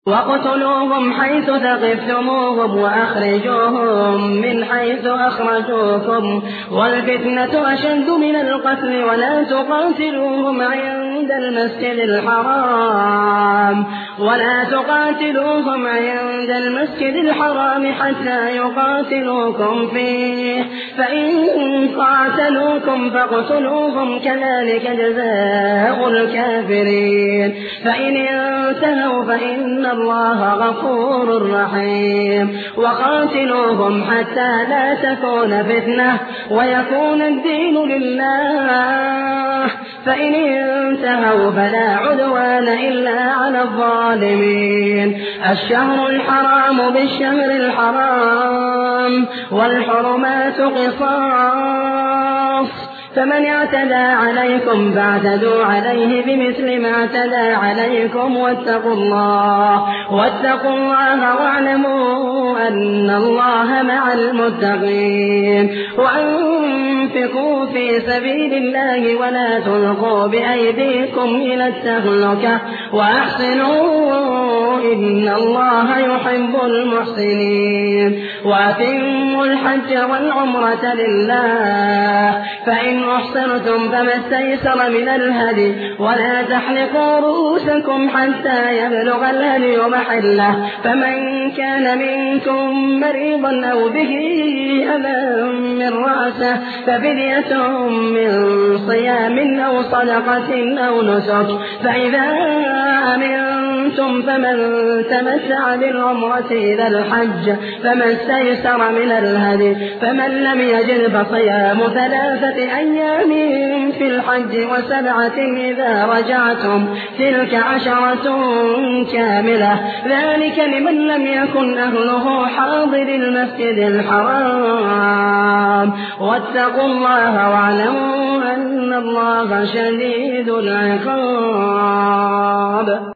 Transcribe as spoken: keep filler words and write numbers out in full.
وَاقْتُلُوهُمْ حَيْثُ ثَقِفْتُمُوهُمْ وَأَخْرِجُوهُم مِّنْ حَيْثُ أَخْرَجُوكُمْ ۚ وَالْفِتْنَةُ أَشَدُّ مِنَ الْقَتْلِ ۚ وَلَا تُقَاتِلُوهُمْ عِندَ الْمَسْجِدِ الْحَرَامِ وَلَا تُقَاتِلُوهُمْ عِندَ الْمَسْجِدِ الْحَرَامِ حَتَّىٰ يُقَاتِلُوكُمْ فِيهِ ۖ فَإِن قَاتَلُوكُمْ فَاقْتُلُوهُمْ ۗ كَذَٰلِكَ جَزَاءُ الْكَافِرِينَ فَإِنِ انتَهَوْا فَإِنَّ اللَّهَ غَفُورٌ رَّحِيمٌ وَقَاتِلُوهُمْ حَتَّىٰ لَا تَكُونَ فِتْنَةٌ وَيَكُونَ الدِّينُ لِلَّهِ ۖ فَإِنِ انتَهَوْا فَلَا عُدْوَانَ إِلَّا عَلَى الظَّالِمِينَ الشَّهْرُ الْحَرَامُ بِالشَّهْرِ الْحَرَامِ وَالْحُرُمَاتُ قِصَاصٌ ۚ فمن اعتدى عليكم فاعتدوا عليه بمثل ما اعتدى عليكم واتقوا الله واتقوا الله واعلموا أن الله مع المتقين وأنفقوا في سبيل الله ولا تلقوا بأيديكم إلى التهلكة وأحسنوا إن الله يحب المحسنين وأتموا الحج والعمرة لله فإن أحصرتم فما استيسر من الهدي ولا تحلقوا رؤوسكم حتى يبلغ الهدي محله فمن كان منكم مريضا أو به أذى من رأسه ففدية من صيام أو صدقة أو نسك فإذا أمنتم فمن تمتع بالعمرة إلى الحج فما استيسر من الهدي فمن لم يجد فصيام ثلاثة أيام في الحج وسبعة إذا رجعتم تلك عشرة كاملة ذلك لمن لم يكن أهله حاضر المسجد الحرام واتقوا الله واعلموا أن الله شديد العقاب.